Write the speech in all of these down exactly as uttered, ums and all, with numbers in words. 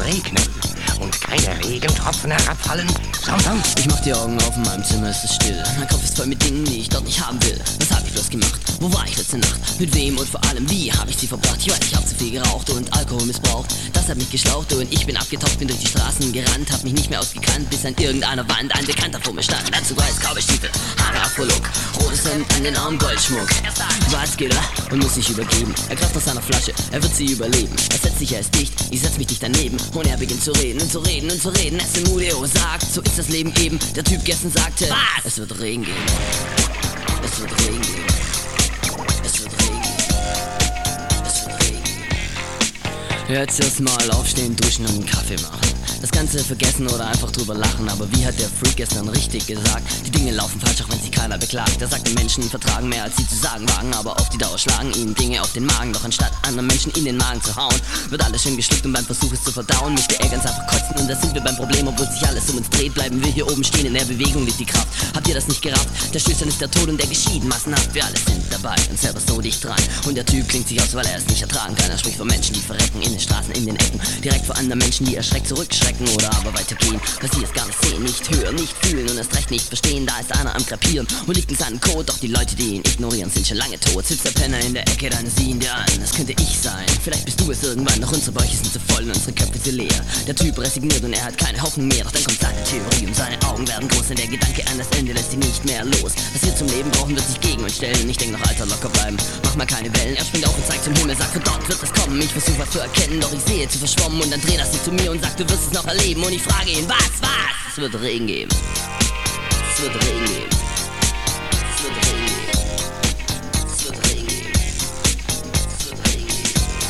regnen und keine Regentropfen herabfallen, sondern... Ich mach die Augen auf, in meinem Zimmer ist es still. Mein Kopf ist voll mit Dingen, die ich dort nicht haben will. Was hab ich bloß gemacht? Wo war ich letzte Nacht? Mit wem und vor allem wie hab ich sie verbracht? Ich weiß, ich hab zu viel geraucht und Alkohol missbraucht. Das hat mich geschlaucht und ich bin abgetaucht, bin durch die Straßen gerannt, hab mich nicht mehr ausgekannt, bis an irgendeiner Wand ein Bekannter vor mir stand. Dazu weiß Cowboystiefel, Haare Afro-Look, rotes Hemd an den Armen, Goldschmuck. Was geht er? Und muss sich übergeben. Er greift aus seiner Flasche, er wird sie überleben. Er setzt sich, er ist dicht, ich setz mich dicht daneben. Und er beginnt zu reden und zu reden und zu reden. Essemudeo sagt, so ist das Leben eben. Der Typ gestern sagte, was? Es wird Regen geben. Es wird Regen geben. Es wird Regen geben. Es wird Regen geben. Jetzt erstmal aufstehen, duschen und einen Kaffee machen. Das Ganze vergessen oder einfach drüber lachen. Aber wie hat der Freak gestern richtig gesagt? Die Dinge laufen falsch, auch wenn sich keiner beklagt. Er sagt, die Menschen vertragen mehr, als sie zu sagen wagen. Aber auf die Dauer schlagen ihnen Dinge auf den Magen. Doch anstatt anderen Menschen in den Magen zu hauen, wird alles schön geschluckt und beim Versuch es zu verdauen möchte er ganz einfach kotzen. Und da sind wir beim Problem, obwohl sich alles um uns dreht. Bleiben wir hier oben stehen, in der Bewegung liegt die Kraft. Habt ihr das nicht gerafft? Der Stillstand ist der Tod und der geschieht massenhaft. Wir alle sind dabei und selber so dicht dran. Und der Typ klingt sich aus, weil er es nicht ertragen kann. Er spricht von Menschen, die verrecken in den Straßen, in den Ecken. Direkt vor anderen Menschen, die erschreckt zurückschrecken oder aber weitergehen, weil sie es gar nicht sehen, nicht hören, nicht fühlen und erst recht nicht verstehen. Da ist einer am Krepieren und liegt in seinem Code. Doch die Leute, die ihn ignorieren, sind schon lange tot. Sitzt der Penner in der Ecke, dann sieh ihn dir an. Das könnte ich sein, vielleicht bist du es irgendwann. Doch unsere Bäuche sind zu voll und unsere Köpfe zu leer. Der Typ resigniert und er hat keine Hoffnung mehr. Doch dann kommt seine Theorie und seine Augen werden groß. Und der Gedanke an das Ende lässt ihn nicht mehr los. Was wir zum Leben brauchen, wird sich gegen uns stellen. Ich denk noch, Alter, locker bleiben, mach mal keine Wellen. Er springt auf und zeigt zum Himmel, sagt, von dort wird es kommen. Ich versuche was zu erkennen, doch ich sehe zu verschwommen. Und dann dreht er sich zu mir und sagt, du wirst es noch erleben. Und ich frage ihn, was, was? Es wird Regen geben. Es wird Regen geben. Es wird Regen geben. Es wird Regen geben. Es wird Regen geben.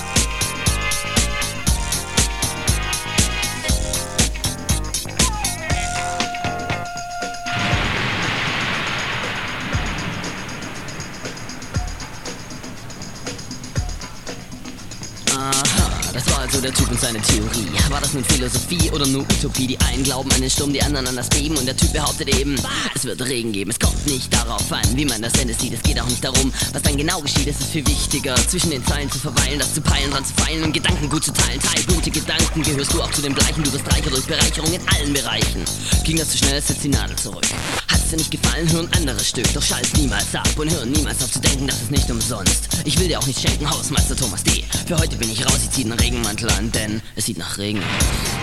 Aha, das war also der Typ und seine Theorie. War das nun Philosophie oder nur Utopie? Die einen glauben an den Sturm, die anderen an das Beben. Und der Typ behauptet eben, es wird Regen geben. Es kommt nicht darauf an, wie man das Ende sieht. Es geht auch nicht darum, was dann genau geschieht. Es ist viel wichtiger, zwischen den Zeilen zu verweilen, das zu peilen, dran zu feilen und Gedanken gut zu teilen. Teil gute Gedanken, gehörst du auch zu den Bleichen. Du wirst reicher durch Bereicherung in allen Bereichen. Ging das zu schnell, setzt die Nadel zurück. Hat's dir nicht gefallen, hör ein anderes Stück. Doch schall's niemals ab und hör niemals auf zu denken, das ist nicht umsonst. Ich will dir auch nicht schenken, Hausmeister Thomas D. Für heute bin ich raus, ich zieh den Regenmantel an, denn es sieht nach Regen aus.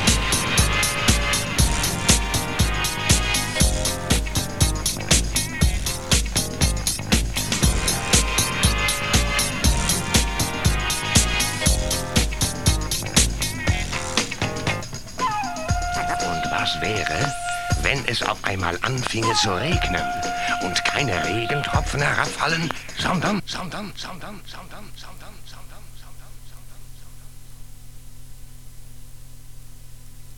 Was wäre, wenn es auf einmal anfinge zu regnen und keine Regentropfen herabfallen, sondern, sondern, sondern, sondern, sondern, sondern